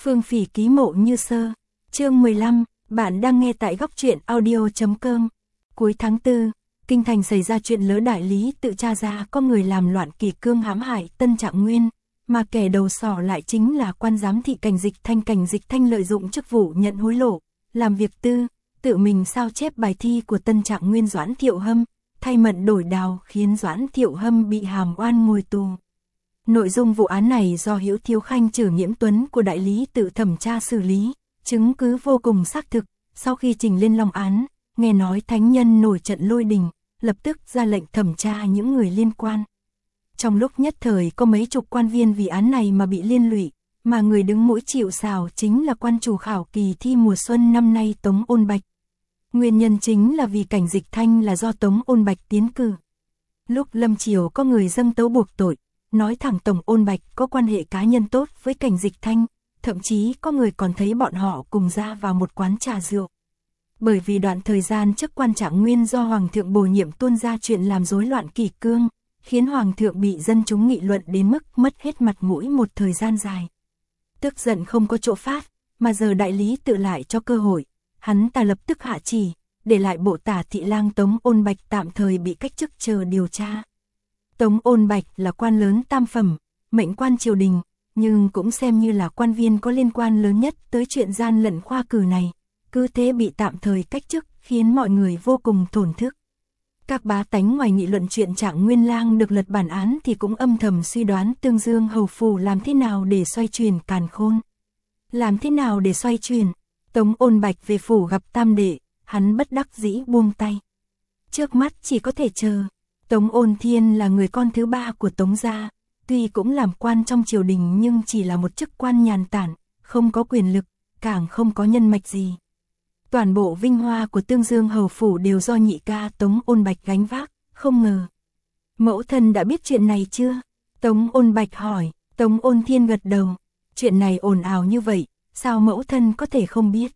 Phương Phỉ ký mộ Như Sơ. Chương 15, bạn đang nghe tại góc truyện audio.com. Cuối tháng 4, kinh thành xảy ra chuyện lỡ đại lý tự tra ra có người làm loạn kỷ cương hãm hại Tân Trạng Nguyên, mà kẻ đầu sỏ lại chính là quan giám thị Cảnh Dịch Thanh. Cảnh Dịch Thanh lợi dụng chức vụ nhận hối lộ, làm việc tư, tự mình sao chép bài thi của Tân Trạng Nguyên Doãn Thiệu Hâm, thay mận đổi đào khiến Doãn Thiệu Hâm bị hàm oan ngồi tù. Nội dung vụ án này do Hữu Thiếu Khanh Trử Nghiễm Tuấn của đại lý tự thẩm tra xử lý, chứng cứ vô cùng xác thực. Sau khi trình lên long án, nghe nói thánh nhân nổi trận lôi đình, lập tức ra lệnh thẩm tra những người liên quan. Trong lúc nhất thời có mấy chục quan viên vì án này mà bị liên lụy, mà người đứng mũi chịu sào chính là quan chủ khảo kỳ thi mùa xuân năm nay Tống Ôn Bạch. Nguyên nhân chính là vì Cảnh Dịch Thanh là do Tống Ôn Bạch tiến cử. Lúc lâm triều có người dâng tấu buộc tội, nói thẳng Tống Ôn Bạch có quan hệ cá nhân tốt với Cảnh Dịch Thanh, thậm chí có người còn thấy bọn họ cùng ra vào một quán trà rượu. Bởi vì đoạn thời gian trước quan Trạng Nguyên do Hoàng thượng bổ nhiệm tuôn ra chuyện làm rối loạn kỷ cương, khiến Hoàng thượng bị dân chúng nghị luận đến mức mất hết mặt mũi một thời gian dài. Tức giận không có chỗ phát, mà giờ đại lý tự lại cho cơ hội, hắn ta lập tức hạ chỉ, để lại bộ tả thị lang Tống Ôn Bạch tạm thời bị cách chức chờ điều tra. Tống Ôn Bạch là quan lớn tam phẩm, mệnh quan triều đình, nhưng cũng xem như là quan viên có liên quan lớn nhất tới chuyện gian lận khoa cử này, cứ thế bị tạm thời cách chức khiến mọi người vô cùng thổn thức. Các bá tánh ngoài nghị luận chuyện Trạng Nguyên lang được lật bản án thì cũng âm thầm suy đoán Tương Dương hầu phủ làm thế nào để xoay chuyển càn khôn. Làm thế nào để xoay chuyển? Tống Ôn Bạch về phủ gặp tam đệ, hắn bất đắc dĩ buông tay. Trước mắt chỉ có thể chờ. Tống Ôn Thiên là người con thứ ba của Tống gia, tuy cũng làm quan trong triều đình nhưng chỉ là một chức quan nhàn tản, không có quyền lực, càng không có nhân mạch gì. Toàn bộ vinh hoa của Tương Dương hầu phủ đều do nhị ca Tống Ôn Bạch gánh vác, không ngờ. Mẫu thân đã biết chuyện này chưa? Tống Ôn Bạch hỏi. Tống Ôn Thiên gật đầu. Chuyện này ồn ào như vậy, sao mẫu thân có thể không biết?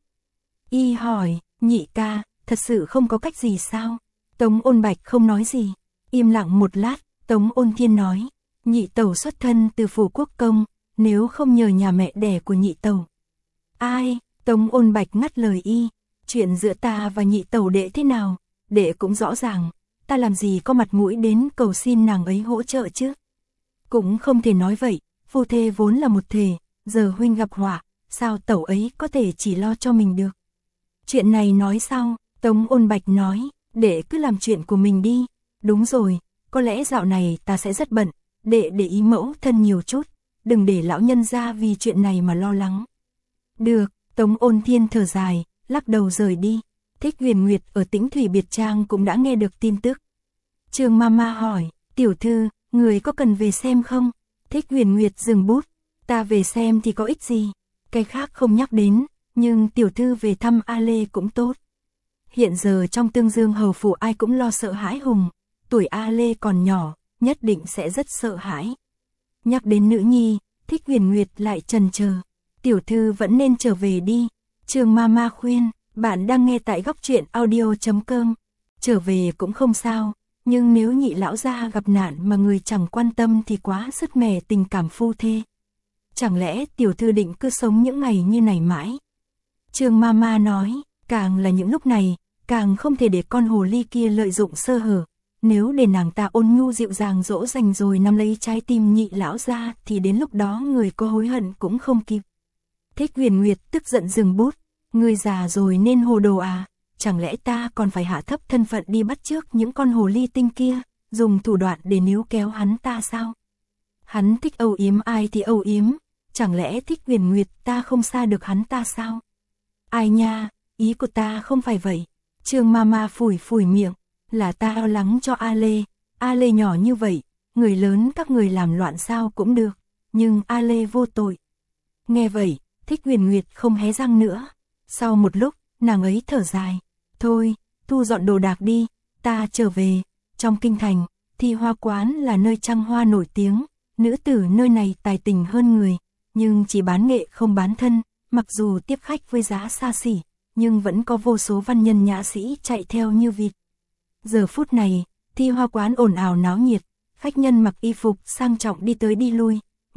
Y hỏi, nhị ca, thật sự không có cách gì sao? Tống Ôn Bạch không nói gì. Im lặng một lát, Tống Ôn Thiên nói, nhị tẩu xuất thân từ phủ quốc công, nếu không nhờ nhà mẹ đẻ của nhị tẩu. Ai? Tống Ôn Bạch ngắt lời y, chuyện giữa ta và nhị tẩu đệ thế nào, đệ cũng rõ ràng, ta làm gì có mặt mũi đến cầu xin nàng ấy hỗ trợ chứ. Cũng không thể nói vậy, phu thê vốn là một thể, giờ huynh gặp họa, sao tẩu ấy có thể chỉ lo cho mình được. Chuyện này nói sau, Tống Ôn Bạch nói, đệ cứ làm chuyện của mình đi. Đúng rồi, có lẽ dạo này ta sẽ rất bận, đệ để ý mẫu thân nhiều chút, đừng để lão nhân ra vì chuyện này mà lo lắng. Được, Tống Ôn Thiên thở dài, lắc đầu rời đi. Thích Huyền Nguyệt ở Tĩnh Thủy Biệt Trang cũng đã nghe được tin tức. Trương Mama hỏi, tiểu thư, người có cần về xem không? Thích Huyền Nguyệt dừng bút, ta về xem thì có ích gì, cái khác không nhắc đến, nhưng tiểu thư về thăm A Lê cũng tốt. Hiện giờ trong Tương Dương hầu phủ ai cũng lo sợ hãi hùng, tuổi A Lê còn nhỏ, nhất định sẽ rất sợ hãi. Nhắc đến nữ nhi, Thích Huyền Nguyệt lại chần chờ, tiểu thư vẫn nên trở về đi. Trương Mama khuyên, bạn đang nghe tại góc truyện audio.com. Trở về cũng không sao, nhưng nếu nhị lão gia gặp nạn mà người chẳng quan tâm thì quá sứt mẻ tình cảm phu thê. Chẳng lẽ tiểu thư định cứ sống những ngày như này mãi? Trương Mama nói, càng là những lúc này, càng không thể để con hồ ly kia lợi dụng sơ hở. Nếu để nàng ta ôn nhu dịu dàng dỗ dành rồi nắm lấy trái tim nhị lão gia thì đến lúc đó người có hối hận cũng không kịp. Thích Huyền Nguyệt tức giận dừng bút, người già rồi nên hồ đồ à, chẳng lẽ ta còn phải hạ thấp thân phận đi bắt chước những con hồ ly tinh kia, dùng thủ đoạn để níu kéo hắn ta sao? Hắn thích âu yếm ai thì âu yếm, chẳng lẽ Thích Huyền Nguyệt ta không xa được hắn ta sao? Ai nha, ý của ta không phải vậy. Trương Mama phủi phủi miệng, là ta lo lắng cho A Lê nhỏ như vậy, người lớn các người làm loạn sao cũng được, nhưng A Lê vô tội. Nghe vậy, Thích Huyền Nguyệt không hé răng nữa. Sau một lúc, nàng ấy thở dài, thôi, thu dọn đồ đạc đi, ta trở về. Trong kinh thành, Thi Hoa quán là nơi trăng hoa nổi tiếng, nữ tử nơi này tài tình hơn người, nhưng chỉ bán nghệ không bán thân, mặc dù tiếp khách với giá xa xỉ, nhưng vẫn có vô số văn nhân nhã sĩ chạy theo như vịt. Giờ phút này, Thi Hoa quán ồn ào náo nhiệt, khách nhân mặc y phục sang trọng đi tới đi lui,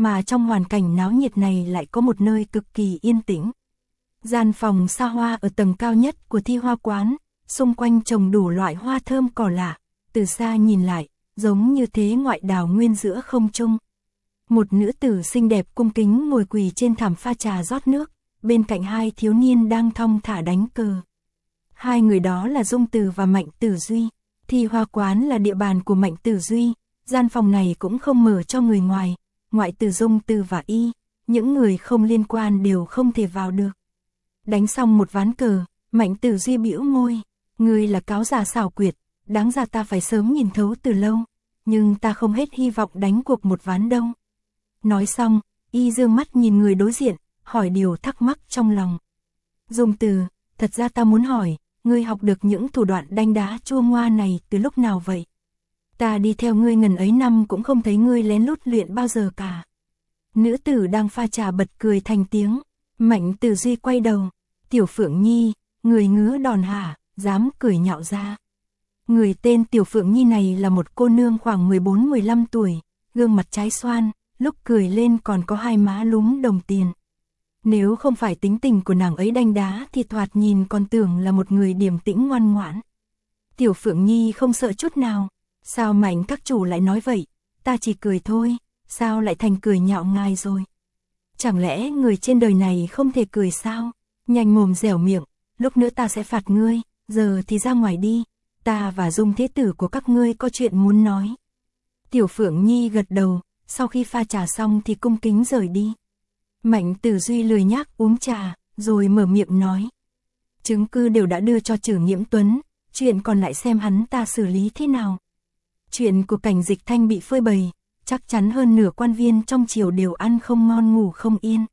mà trong hoàn cảnh náo nhiệt này lại có một nơi cực kỳ yên tĩnh. Gian phòng xa hoa ở tầng cao nhất của Thi Hoa quán, xung quanh trồng đủ loại hoa thơm cỏ lạ, từ xa nhìn lại, giống như thế ngoại đào nguyên giữa không trung. Một nữ tử xinh đẹp cung kính ngồi quỳ trên thảm pha trà rót nước, bên cạnh hai thiếu niên đang thong thả đánh cờ. Hai người đó là Dung Từ và Mạnh Tử Duy. Thi Hoa quán là địa bàn của Mạnh Tử Duy, gian phòng này cũng không mở cho người ngoài, ngoại trừ Dung Từ và y, những người không liên quan đều không thể vào được. Đánh xong một ván cờ, Mạnh Tử Duy bĩu môi, ngươi là cáo già xảo quyệt, đáng ra ta phải sớm nhìn thấu từ lâu, nhưng ta không hết hy vọng đánh cuộc một ván đâu. Nói xong, y dương mắt nhìn người đối diện, hỏi điều thắc mắc trong lòng. Dung Từ, thật ra ta muốn hỏi, ngươi học được những thủ đoạn đanh đá chua ngoa này từ lúc nào vậy? Ta đi theo ngươi ngần ấy năm cũng không thấy ngươi lén lút luyện bao giờ cả. Nữ tử đang pha trà bật cười thành tiếng. Mạnh Tử Duy quay đầu, Tiểu Phượng Nhi, người ngứa đòn hả, dám cười nhạo ra. Người tên Tiểu Phượng Nhi này là một cô nương khoảng 14-15 tuổi, gương mặt trái xoan, lúc cười lên còn có hai má lúm đồng tiền. Nếu không phải tính tình của nàng ấy đanh đá thì thoạt nhìn còn tưởng là một người điềm tĩnh ngoan ngoãn. Tiểu Phượng Nhi không sợ chút nào, sao Mạnh các chủ lại nói vậy, ta chỉ cười thôi, sao lại thành cười nhạo ngài rồi? Chẳng lẽ người trên đời này không thể cười sao? Nhanh mồm dẻo miệng, lúc nữa ta sẽ phạt ngươi, giờ thì ra ngoài đi, ta và Dung thế tử của các ngươi có chuyện muốn nói. Tiểu Phượng Nhi gật đầu, sau khi pha trà xong thì cung kính rời đi. Mạnh Tử Duy lười nhác uống trà, rồi mở miệng nói. Chứng cứ đều đã đưa cho Trử Nghiễm Tuấn, chuyện còn lại xem hắn ta xử lý thế nào. Chuyện của Cảnh Dịch Thanh bị phơi bày, chắc chắn hơn nửa quan viên trong triều đều ăn không ngon ngủ không yên.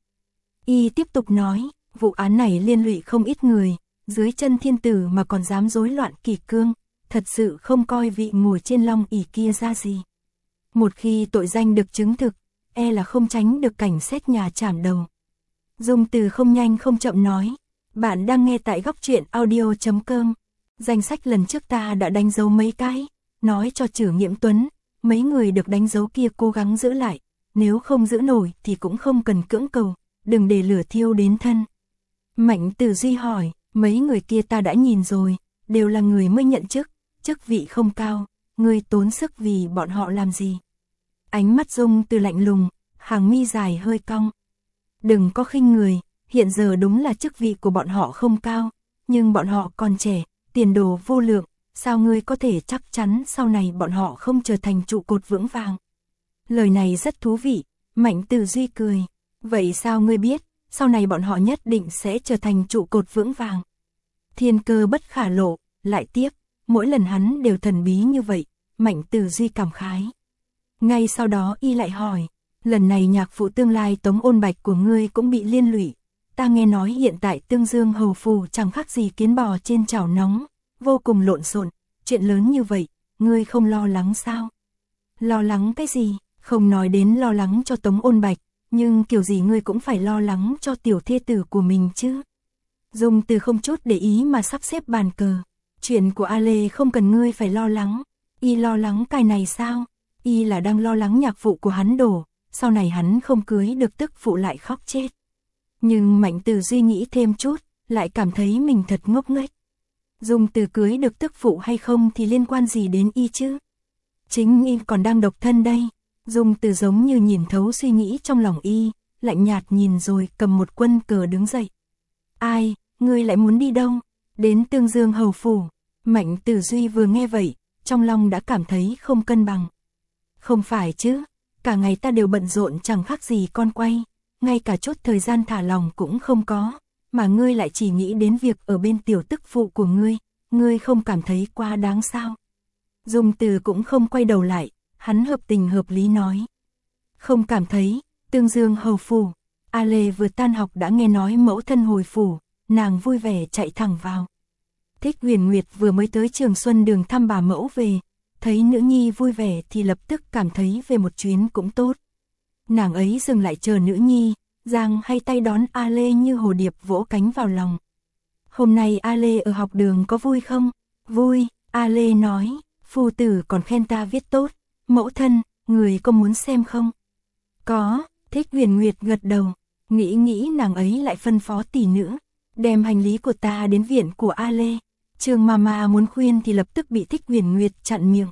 Y tiếp tục nói, vụ án này liên lụy không ít người, dưới chân thiên tử mà còn dám rối loạn kỷ cương, thật sự không coi vị ngồi trên long ỷ kia ra gì. Một khi tội danh được chứng thực, e là không tránh được cảnh xét nhà trảm đầu. Dung Từ không nhanh không chậm nói, bạn đang nghe tại Góc Truyện Audio.com. Danh sách lần trước ta đã đánh dấu mấy cái, nói cho Trử Nghiễm Tuấn, mấy người được đánh dấu kia cố gắng giữ lại, nếu không giữ nổi thì cũng không cần cưỡng cầu, đừng để lửa thiêu đến thân. Mạnh Tử Duy hỏi, mấy người kia ta đã nhìn rồi, đều là người mới nhận chức, chức vị không cao, ngươi tốn sức vì bọn họ làm gì? Ánh mắt Dung Từ lạnh lùng, hàng mi dài hơi cong. Đừng có khinh người, hiện giờ đúng là chức vị của bọn họ không cao, nhưng bọn họ còn trẻ, tiền đồ vô lượng, sao ngươi có thể chắc chắn sau này bọn họ không trở thành trụ cột vững vàng? Lời này rất thú vị, Mạnh Tử Duy cười. Vậy sao ngươi biết, sau này bọn họ nhất định sẽ trở thành trụ cột vững vàng? Thiên cơ bất khả lộ, lại tiếp, mỗi lần hắn đều thần bí như vậy, Mạnh Tử Duy cảm khái. Ngay sau đó y lại hỏi, lần này nhạc phụ tương lai Tống Ôn Bạch của ngươi cũng bị liên lụy. Ta nghe nói hiện tại Tương Dương hầu phủ chẳng khác gì kiến bò trên chảo nóng, vô cùng lộn xộn, chuyện lớn như vậy, ngươi không lo lắng sao? Lo lắng cái gì? Không nói đến lo lắng cho Tống Ôn Bạch, nhưng kiểu gì ngươi cũng phải lo lắng cho tiểu thê tử của mình chứ. Dung Từ không chút để ý mà sắp xếp bàn cờ. Chuyện của A Lê không cần ngươi phải lo lắng. Y lo lắng cái này sao? Y là đang lo lắng nhạc phụ của hắn đổ, sau này hắn không cưới được tức phụ lại khóc chết. Nhưng Mạnh Tử Duy nghĩ thêm chút, lại cảm thấy mình thật ngốc nghếch. Dung Từ cưới được tức phụ hay không thì liên quan gì đến y chứ? Chính y còn đang độc thân đây. Dung Từ giống như nhìn thấu suy nghĩ trong lòng y, lạnh nhạt nhìn rồi cầm một quân cờ đứng dậy. Ai, ngươi lại muốn đi đâu? Đến Tương Dương hầu phủ. Mạnh Tử Duy vừa nghe vậy, trong lòng đã cảm thấy không cân bằng. Không phải chứ, cả ngày ta đều bận rộn chẳng khác gì con quay, ngay cả chút thời gian thả lòng cũng không có, mà ngươi lại chỉ nghĩ đến việc ở bên tiểu tức phụ của ngươi không cảm thấy quá đáng sao? Dung Từ cũng không quay đầu lại, hắn hợp tình hợp lý nói. Không cảm thấy, Tương Dương hầu phủ. A Lê vừa tan học đã nghe nói mẫu thân hồi phủ, nàng vui vẻ chạy thẳng vào. Thích Huyền Nguyệt vừa mới tới Trường Xuân Đường thăm bà mẫu về, thấy nữ nhi vui vẻ thì lập tức cảm thấy về một chuyến cũng tốt. Nàng ấy dừng lại chờ nữ nhi, giang hay tay đón A Lê như hồ điệp vỗ cánh vào lòng. Hôm nay A Lê ở học đường có vui không? Vui, A Lê nói, phu tử còn khen ta viết tốt, mẫu thân, người có muốn xem không? Có, Thích Huyền Nguyệt gật đầu, nghĩ nàng ấy lại phân phó tỷ nữ, đem hành lý của ta đến viện của A Lê. Trương Mama muốn khuyên thì lập tức bị Thích Huyền Nguyệt chặn miệng.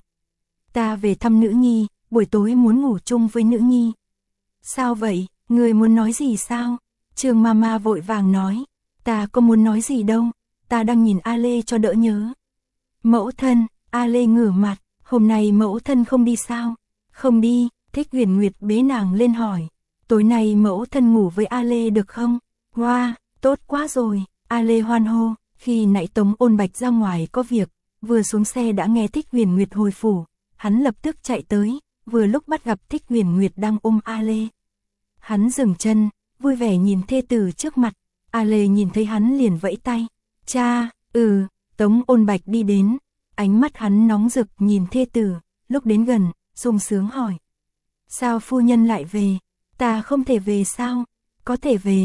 Ta về thăm nữ nhi, buổi tối muốn ngủ chung với nữ nhi. Sao vậy, người muốn nói gì sao? Trương Mama vội vàng nói, ta có muốn nói gì đâu, ta đang nhìn A Lê cho đỡ nhớ. Mẫu thân, A Lê ngửa mặt, hôm nay mẫu thân không đi sao? Không đi, Thích Huyền Nguyệt bế nàng lên hỏi, tối nay mẫu thân ngủ với A Lê được không? Wow, tốt quá rồi, A Lê hoan hô. Khi nãy Tống Ôn Bạch ra ngoài có việc, vừa xuống xe đã nghe Thích Huyền Nguyệt hồi phủ, hắn lập tức chạy tới, vừa lúc bắt gặp Thích Huyền Nguyệt đang ôm A Lê. Hắn dừng chân, vui vẻ nhìn thê tử trước mặt, A Lê nhìn thấy hắn liền vẫy tay, cha, Tống Ôn Bạch đi đến, ánh mắt hắn nóng rực nhìn thê tử, lúc đến gần, sung sướng hỏi. Sao phu nhân lại về, ta không thể về sao? Có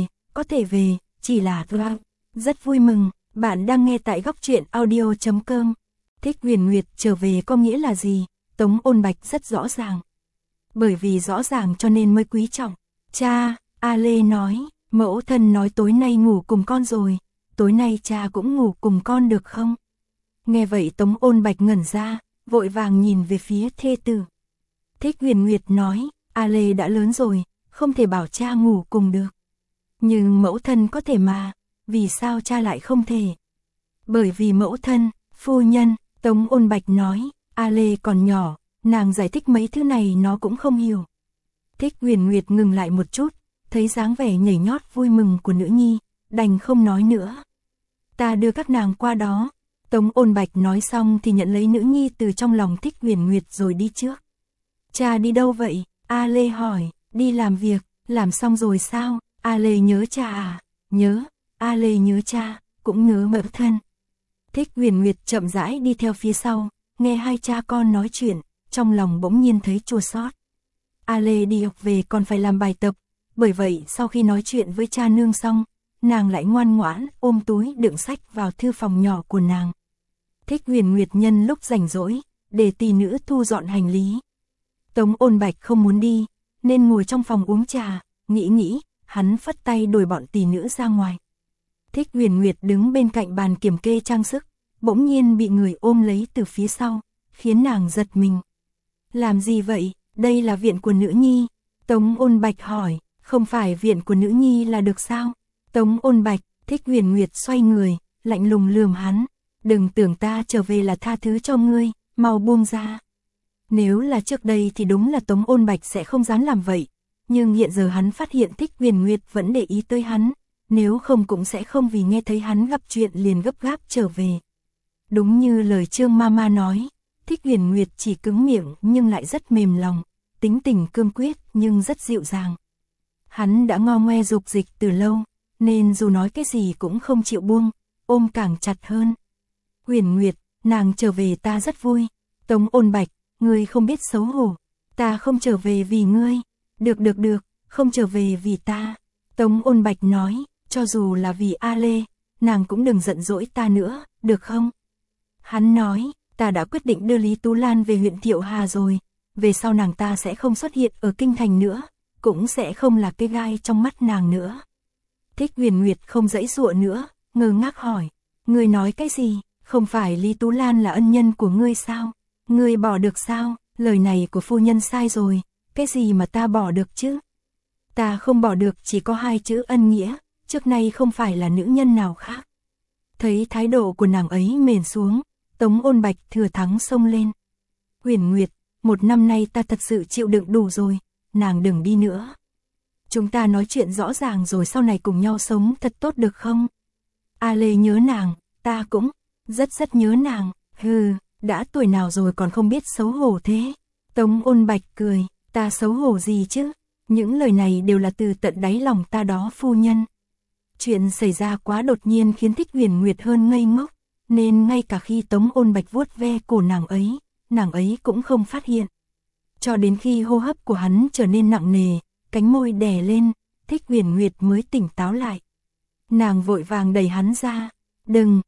thể về, chỉ là rất vui mừng. Bạn đang nghe tại góc truyện audio.com. Thích Huyền Nguyệt trở về có nghĩa là gì? Tống Ôn Bạch rất rõ ràng. Bởi vì rõ ràng cho nên mới quý trọng. Cha, A Lê nói, mẫu thân nói tối nay ngủ cùng con rồi, tối nay cha cũng ngủ cùng con được không? Nghe vậy Tống Ôn Bạch ngẩn ra, vội vàng nhìn về phía thê tử. Thích Huyền Nguyệt nói, A Lê đã lớn rồi, không thể bảo cha ngủ cùng được. Nhưng mẫu thân có thể mà. Vì sao cha lại không thể? Bởi vì mẫu thân, phu nhân, Tống Ôn Bạch nói, A Lê còn nhỏ, nàng giải thích mấy thứ này nó cũng không hiểu. Thích Huyền Nguyệt ngừng lại một chút, thấy dáng vẻ nhảy nhót vui mừng của nữ nhi, đành không nói nữa. Ta đưa các nàng qua đó. Tống Ôn Bạch nói xong thì nhận lấy nữ nhi từ trong lòng Thích Huyền Nguyệt rồi đi trước. Cha đi đâu vậy? A Lê hỏi, đi làm việc, làm xong rồi sao? A Lê nhớ cha à? Nhớ. A Lê nhớ cha, cũng nhớ mẫu thân. Thích Huyền Nguyệt chậm rãi đi theo phía sau, nghe hai cha con nói chuyện, trong lòng bỗng nhiên thấy chua xót. A Lê đi học về còn phải làm bài tập, bởi vậy sau khi nói chuyện với cha nương xong, nàng lại ngoan ngoãn ôm túi đựng sách vào thư phòng nhỏ của nàng. Thích Huyền Nguyệt nhân lúc rảnh rỗi, để tỷ nữ thu dọn hành lý. Tống Ôn Bạch không muốn đi, nên ngồi trong phòng uống trà, nghĩ, hắn phất tay đuổi bọn tỷ nữ ra ngoài. Thích Huyền Nguyệt đứng bên cạnh bàn kiểm kê trang sức, bỗng nhiên bị người ôm lấy từ phía sau, khiến nàng giật mình. Làm gì vậy, đây là viện của nữ nhi? Tống Ôn Bạch hỏi, không phải viện của nữ nhi là được sao? Tống Ôn Bạch, Thích Huyền Nguyệt xoay người, lạnh lùng lườm hắn, đừng tưởng ta trở về là tha thứ cho ngươi, mau buông ra. Nếu là trước đây thì đúng là Tống Ôn Bạch sẽ không dám làm vậy, nhưng hiện giờ hắn phát hiện Thích Huyền Nguyệt vẫn để ý tới hắn. Nếu không cũng sẽ không vì nghe thấy hắn gặp chuyện liền gấp gáp trở về. Đúng như lời Trương Mama nói, Thích Huyền Nguyệt chỉ cứng miệng nhưng lại rất mềm lòng, tính tình cương quyết nhưng rất dịu dàng. Hắn đã ngo ngoe dục dịch từ lâu, nên dù nói cái gì cũng không chịu buông, ôm càng chặt hơn. Huyền Nguyệt, nàng trở về ta rất vui. Tống Ôn Bạch, ngươi không biết xấu hổ, ta không trở về vì ngươi. Được, không trở về vì ta. Tống Ôn Bạch nói. Cho dù là vì A Lê, nàng cũng đừng giận dỗi ta nữa, được không? Hắn nói, ta đã quyết định đưa Lý Tú Lan về huyện Thiệu Hà rồi, về sau nàng ta sẽ không xuất hiện ở kinh thành nữa, cũng sẽ không là cái gai trong mắt nàng nữa. Thích Huyền Nguyệt không giãy giụa nữa, ngơ ngác hỏi, ngươi nói cái gì, không phải Lý Tú Lan là ân nhân của ngươi sao? Ngươi bỏ được sao? Lời này của phu nhân sai rồi, cái gì mà ta bỏ được chứ? Ta không bỏ được chỉ có hai chữ ân nghĩa. Trước nay không phải là nữ nhân nào khác. Thấy thái độ của nàng ấy mềm xuống, Tống Ôn Bạch thừa thắng xông lên. Huyền Nguyệt, một năm nay ta thật sự chịu đựng đủ rồi, nàng đừng đi nữa. Chúng ta nói chuyện rõ ràng rồi sau này cùng nhau sống thật tốt được không? A Lê nhớ nàng, ta cũng rất nhớ nàng. Đã tuổi nào rồi còn không biết xấu hổ thế? Tống Ôn Bạch cười, ta xấu hổ gì chứ? Những lời này đều là từ tận đáy lòng ta đó phu nhân. Chuyện xảy ra quá đột nhiên khiến Thích Huyền Nguyệt hơn ngây ngốc, nên ngay cả khi Tống Ôn Bạch vuốt ve cổ nàng ấy cũng không phát hiện. Cho đến khi hô hấp của hắn trở nên nặng nề, cánh môi đè lên, Thích Huyền Nguyệt mới tỉnh táo lại. Nàng vội vàng đẩy hắn ra, đừng,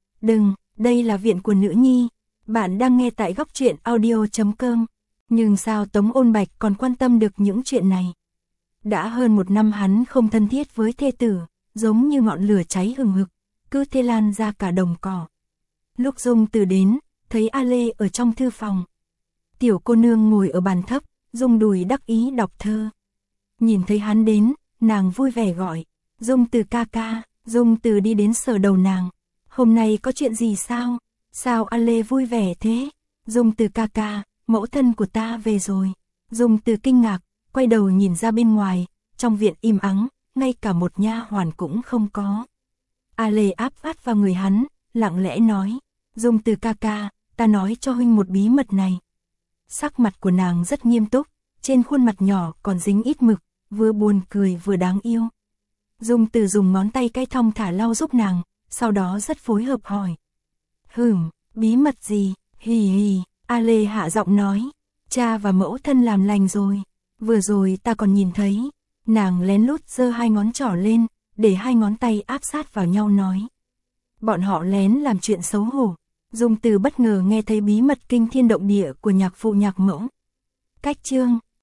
đây là viện của nữ nhi, bạn đang nghe tại góc truyện audio.com. Nhưng sao Tống Ôn Bạch còn quan tâm được những chuyện này? Đã hơn 1 năm hắn không thân thiết với thê tử, giống như ngọn lửa cháy hừng hực, cứ thế lan ra cả đồng cỏ. Lúc Dung Từ đến, thấy A Lê ở trong thư phòng. Tiểu cô nương ngồi ở bàn thấp, Dung đùi đắc ý đọc thơ. Nhìn thấy hắn đến, nàng vui vẻ gọi, Dung Từ ca ca. Dung Từ đi đến sờ đầu nàng. Hôm nay có chuyện gì sao? Sao A Lê vui vẻ thế? Dung Từ ca ca, mẫu thân của ta về rồi. Dung Từ kinh ngạc, quay đầu nhìn ra bên ngoài, trong viện im ắng, ngay cả một nha hoàn cũng không có. A Lê áp sát vào người hắn, lặng lẽ nói, Dung Từ ca ca, ta nói cho huynh một bí mật này. Sắc mặt của nàng rất nghiêm túc, trên khuôn mặt nhỏ còn dính ít mực, vừa buồn cười vừa đáng yêu. Dung Từ dùng ngón tay cái thong thả lau giúp nàng, sau đó rất phối hợp hỏi. Bí mật gì? Hì hì, A Lê hạ giọng nói, cha và mẫu thân làm lành rồi. Vừa rồi ta còn nhìn thấy, nàng lén lút giơ 2 ngón trỏ lên, để 2 ngón tay áp sát vào nhau nói. Bọn họ lén làm chuyện xấu hổ. Dung Từ bất ngờ nghe thấy bí mật kinh thiên động địa của nhạc phụ nhạc mẫu. Cách chương